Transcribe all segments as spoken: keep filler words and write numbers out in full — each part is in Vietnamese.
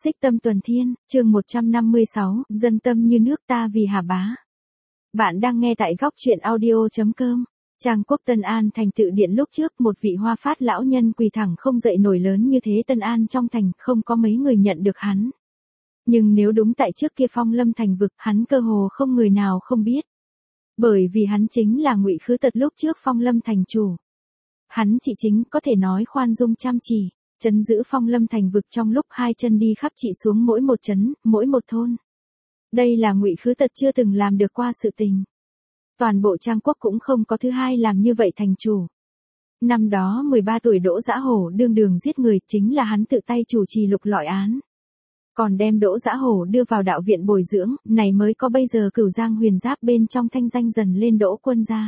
Xích Tâm Tuần Thiên, chương một trăm năm mươi sáu, dân tâm như nước ta vì Hà Bá. Bạn đang nghe tại góc truyện audio.com. Trang quốc Tân An thành tự điện lúc trước một vị hoa phát lão nhân quỳ thẳng không dậy nổi lớn như thế Tân An trong thành không có mấy người nhận được hắn. Nhưng nếu đúng tại trước kia Phong Lâm thành vực hắn cơ hồ không người nào không biết. Bởi vì hắn chính là Ngụy Khứ Tật lúc trước Phong Lâm thành chủ. Hắn chỉ chính có thể nói khoan dung chăm chỉ. Trấn giữ Phong Lâm thành vực trong lúc hai chân đi khắp trị xuống mỗi một trấn, mỗi một thôn. Đây là Ngụy Khứ Tật chưa từng làm được qua sự tình. Toàn bộ Trang quốc cũng không có thứ hai làm như vậy thành chủ. Năm đó mười ba tuổi Đỗ Dã Hổ đương đường giết người chính là hắn tự tay chủ trì lục lọi án. Còn đem Đỗ Dã Hổ đưa vào đạo viện bồi dưỡng, này mới có bây giờ Cửu Giang Huyền Giáp bên trong thanh danh dần lên Đỗ quân gia.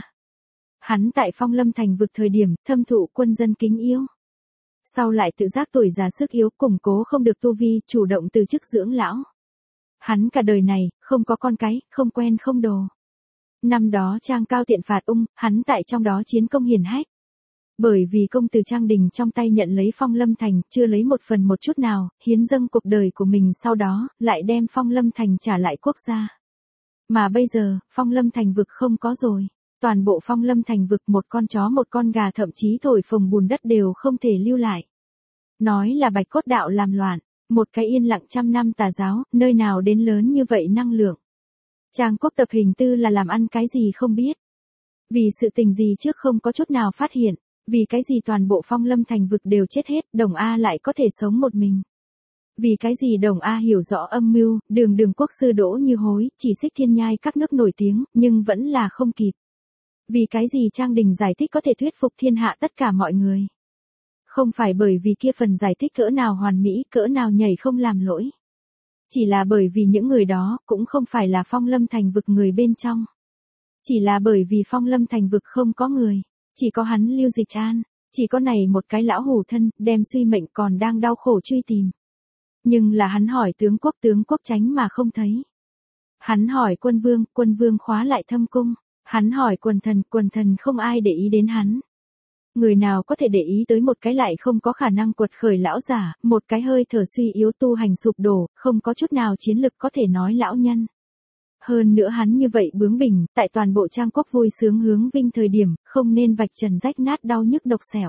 Hắn tại Phong Lâm thành vực thời điểm thâm thụ quân dân kính yêu. Sau lại tự giác tuổi già sức yếu củng cố không được tu vi, chủ động từ chức dưỡng lão. Hắn cả đời này, không có con cái, không quen không đồ. Năm đó Trang Cao Tiện phạt ung, hắn tại trong đó chiến công hiển hách. Bởi vì công từ Trang Đình trong tay nhận lấy Phong Lâm thành, chưa lấy một phần một chút nào, hiến dâng cuộc đời của mình sau đó, lại đem Phong Lâm thành trả lại quốc gia. Mà bây giờ, Phong Lâm thành vực không có rồi. Toàn bộ Phong Lâm thành vực một con chó một con gà thậm chí thổi phồng bùn đất đều không thể lưu lại. Nói là Bạch Cốt đạo làm loạn, một cái yên lặng trăm năm tà giáo, nơi nào đến lớn như vậy năng lượng. Trang quốc tập hình tư là làm ăn cái gì không biết. Vì sự tình gì trước không có chút nào phát hiện, vì cái gì toàn bộ Phong Lâm thành vực đều chết hết, Đồng A lại có thể sống một mình. Vì cái gì Đồng A hiểu rõ âm mưu, đường đường quốc sư Đỗ Như Hối, chỉ xích thiên nhai các nước nổi tiếng, nhưng vẫn là không kịp. Vì cái gì Trang Đình giải thích có thể thuyết phục thiên hạ tất cả mọi người. Không phải bởi vì kia phần giải thích cỡ nào hoàn mỹ, cỡ nào nhảy không làm lỗi. Chỉ là bởi vì những người đó cũng không phải là Phong Lâm thành vực người bên trong. Chỉ là bởi vì Phong Lâm thành vực không có người, chỉ có hắn Lưu Dịch An, chỉ có này một cái lão hủ thân, đem suy mệnh còn đang đau khổ truy tìm. Nhưng là hắn hỏi tướng quốc tướng quốc tránh mà không thấy. Hắn hỏi quân vương, quân vương khóa lại thâm cung. Hắn hỏi quần thần, quần thần không ai để ý đến hắn. Người nào có thể để ý tới một cái lại không có khả năng quật khởi lão giả, một cái hơi thở suy yếu tu hành sụp đổ, không có chút nào chiến lực có thể nói lão nhân. Hơn nữa hắn như vậy bướng bỉnh, tại toàn bộ Trang quốc vui sướng hướng vinh thời điểm, không nên vạch trần rách nát đau nhức độc xẻo.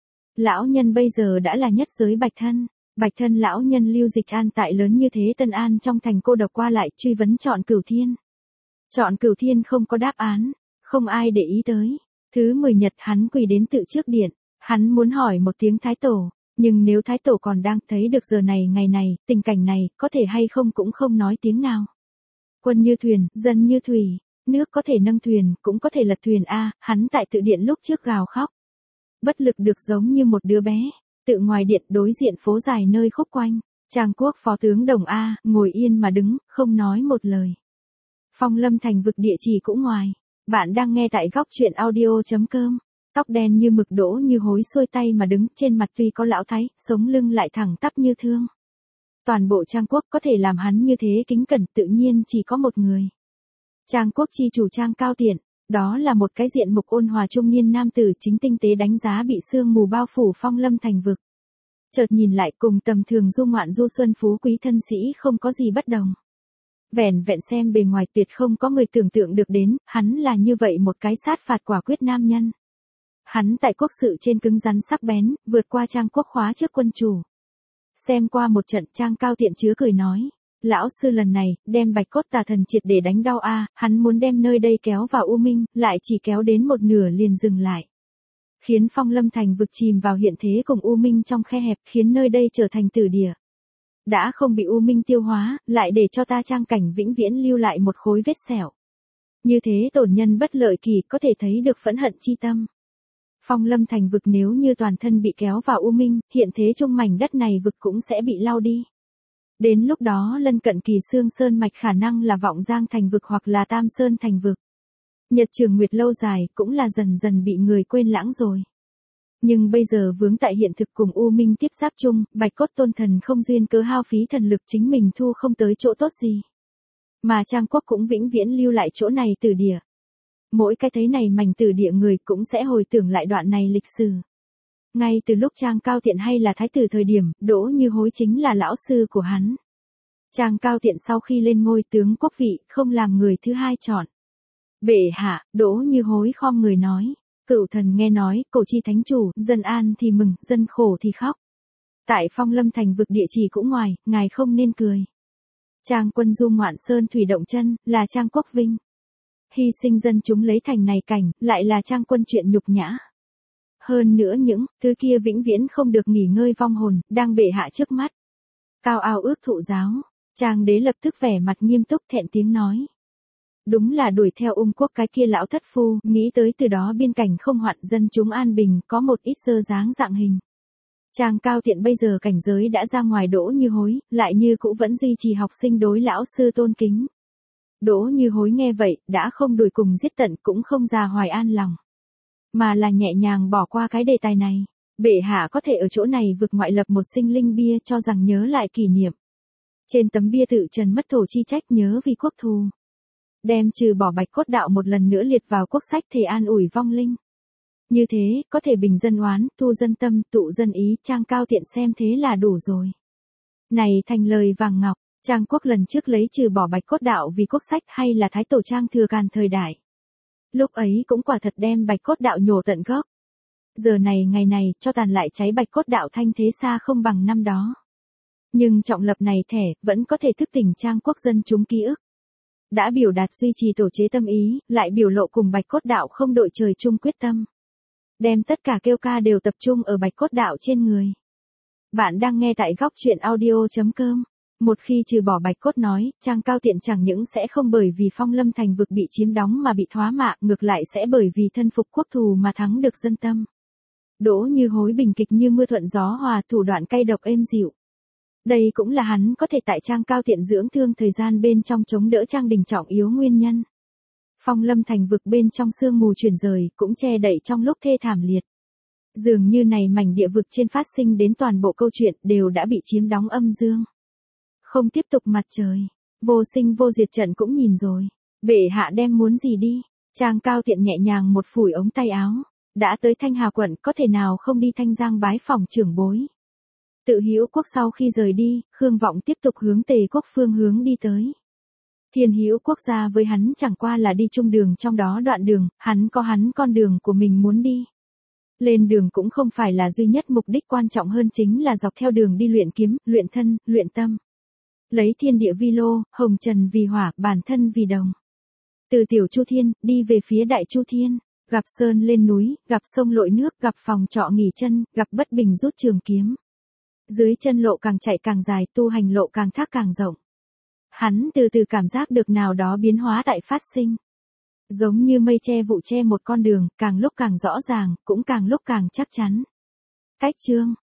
Lão nhân bây giờ đã là nhất giới bạch thân. Bạch thân lão nhân Lưu Dịch An tại lớn như thế Tân An trong thành cô độc qua lại truy vấn chọn Cửu Thiên. Chọn Cửu Thiên không có đáp án, không ai để ý tới. Thứ mười nhật hắn quỳ đến tự trước điện, hắn muốn hỏi một tiếng Thái Tổ, nhưng nếu Thái Tổ còn đang thấy được giờ này ngày này, tình cảnh này, có thể hay không cũng không nói tiếng nào. Quân như thuyền, dân như thủy, nước có thể nâng thuyền, cũng có thể lật thuyền a, hắn tại tự điện lúc trước gào khóc. Bất lực được giống như một đứa bé, tự ngoài điện đối diện phố dài nơi khúc quanh, Trang quốc phó tướng Đồng A, ngồi yên mà đứng, không nói một lời. Phong Lâm thành vực địa chỉ cũng ngoài. Bạn đang nghe tại góc truyện audio.com. Tóc đen như mực Đỗ Như Hối xuôi tay mà đứng, trên mặt tuy có lão thái, sống lưng lại thẳng tắp như thương. Toàn bộ Trang quốc có thể làm hắn như thế kính cẩn tự nhiên chỉ có một người. Trang quốc chi chủ Trang Cao Tiện, đó là một cái diện mục ôn hòa trung niên nam tử chính tinh tế đánh giá bị sương mù bao phủ Phong Lâm thành vực. Chợt nhìn lại cùng tầm thường du ngoạn du xuân phú quý thân sĩ không có gì bất đồng. Vẻn vẹn xem bề ngoài tuyệt không có người tưởng tượng được đến, hắn là như vậy một cái sát phạt quả quyết nam nhân. Hắn tại quốc sự trên cứng rắn sắc bén, vượt qua Trang quốc khóa trước quân chủ. Xem qua một trận Trang Cao Tiện chứa cười nói, lão sư lần này, đem Bạch Cốt tà thần triệt để đánh đau a, hắn muốn đem nơi đây kéo vào U Minh, lại chỉ kéo đến một nửa liền dừng lại. Khiến Phong Lâm thành vực chìm vào hiện thế cùng U Minh trong khe hẹp, khiến nơi đây trở thành tử địa. Đã không bị U Minh tiêu hóa, lại để cho ta Trang cảnh vĩnh viễn lưu lại một khối vết sẹo. Như thế tổn nhân bất lợi kỳ có thể thấy được phẫn hận chi tâm. Phong Lâm thành vực nếu như toàn thân bị kéo vào U Minh, hiện thế chung mảnh đất này vực cũng sẽ bị lau đi. Đến lúc đó lân cận Kỳ Xương Sơn mạch khả năng là Vọng Giang thành vực hoặc là Tam Sơn thành vực. Nhật Trường Nguyệt lâu dài cũng là dần dần bị người quên lãng rồi. Nhưng bây giờ vướng tại hiện thực cùng U Minh tiếp giáp chung, Bạch Cốt tôn thần không duyên cớ hao phí thần lực chính mình thu không tới chỗ tốt gì. Mà Trang quốc cũng vĩnh viễn lưu lại chỗ này tử địa. Mỗi cái thấy này mảnh tử địa người cũng sẽ hồi tưởng lại đoạn này lịch sử. Ngay từ lúc Trang Cao Tiện hay là thái tử thời điểm, Đỗ Như Hối chính là lão sư của hắn. Trang Cao Tiện sau khi lên ngôi tướng quốc vị, không làm người thứ hai chọn. Bệ hạ, Đỗ Như Hối khom người nói. Cửu thần nghe nói, cổ chi thánh chủ, dân an thì mừng, dân khổ thì khóc. Tại Phong Lâm thành vực địa chỉ cũng ngoài, ngài không nên cười. Trang quân du ngoạn sơn thủy động chân, là Trang quốc vinh. Hy sinh dân chúng lấy thành này cảnh, lại là Trang quân chuyện nhục nhã. Hơn nữa những thứ kia vĩnh viễn không được nghỉ ngơi vong hồn, đang bệ hạ trước mắt. Cao ao ước thụ giáo, Trang đế lập tức vẻ mặt nghiêm túc thẹn tiếng nói. Đúng là đuổi theo Ung quốc cái kia lão thất phu, nghĩ tới từ đó biên cảnh không hoạn, dân chúng an bình, có một ít sơ dáng dạng hình. Trang Cao Tiện bây giờ cảnh giới đã ra ngoài Đỗ Như Hối, lại như cũ vẫn duy trì học sinh đối lão sư tôn kính. Đỗ Như Hối nghe vậy, đã không đuổi cùng giết tận, cũng không già hoài an lòng. Mà là nhẹ nhàng bỏ qua cái đề tài này. Bệ hạ có thể ở chỗ này vực ngoại lập một sinh linh bia cho rằng nhớ lại kỷ niệm. Trên tấm bia tự trần mất thổ chi trách nhớ vì quốc thù. Đem trừ bỏ bạch cốt đạo một lần nữa liệt vào quốc sách thể an ủi vong linh. Như thế, có thể bình dân oán, thu dân tâm, tụ dân ý, Trang Cao Tiện xem thế là đủ rồi. Này thành lời vàng ngọc, Trang quốc lần trước lấy trừ bỏ bạch cốt đạo vì quốc sách hay là thái tổ Trang thừa càn thời đại. Lúc ấy cũng quả thật đem bạch cốt đạo nhổ tận gốc. Giờ này ngày này, cho tàn lại cháy bạch cốt đạo thanh thế xa không bằng năm đó. Nhưng trọng lập này thẻ, vẫn có thể thức tỉnh Trang quốc dân chúng ký ức. Đã biểu đạt duy trì tổ chế tâm ý, lại biểu lộ cùng bạch cốt đạo không đội trời chung quyết tâm. Đem tất cả kêu ca đều tập trung ở bạch cốt đạo trên người. Bạn đang nghe tại góc truyện audio.com. Một khi trừ bỏ bạch cốt nói, Trang Cao Tiện chẳng những sẽ không bởi vì Phong Lâm thành vực bị chiếm đóng mà bị thoá mạ, ngược lại sẽ bởi vì thân phục quốc thù mà thắng được dân tâm. Đỗ Như Hối bình kịch như mưa thuận gió hòa, thủ đoạn cay độc êm dịu. Đây cũng là hắn có thể tại Trang Cao Tiện dưỡng thương thời gian bên trong chống đỡ Trang Đình trọng yếu nguyên nhân. Phong Lâm thành vực bên trong sương mù chuyển rời, cũng che đậy trong lúc thê thảm liệt. Dường như này mảnh địa vực trên phát sinh đến toàn bộ câu chuyện đều đã bị chiếm đóng âm dương. Không tiếp tục mặt trời, vô sinh vô diệt trận cũng nhìn rồi. Bệ hạ đem muốn gì đi? Trang Cao Tiện nhẹ nhàng một phủi ống tay áo. Đã tới Thanh Hà quận, có thể nào không đi Thanh Giang bái phỏng trưởng bối. Tự Hữu quốc sau khi rời đi, Khương Vọng tiếp tục hướng Tề quốc phương hướng đi tới. Thiên Hữu quốc gia với hắn chẳng qua là đi chung đường, trong đó đoạn đường, hắn có hắn con đường của mình muốn đi. Lên đường cũng không phải là duy nhất mục đích, quan trọng hơn chính là dọc theo đường đi luyện kiếm, luyện thân, luyện tâm. Lấy thiên địa vi lô, hồng trần vì hỏa, bản thân vì đồng. Từ Tiểu Chu Thiên, đi về phía Đại Chu Thiên, gặp sơn lên núi, gặp sông lội nước, gặp phòng trọ nghỉ chân, gặp bất bình rút trường kiếm. Dưới chân lộ càng chạy càng dài, tu hành lộ càng thác càng rộng. Hắn từ từ cảm giác được nào đó biến hóa tại phát sinh. Giống như mây che vụ che một con đường, càng lúc càng rõ ràng, cũng càng lúc càng chắc chắn. Cách chương,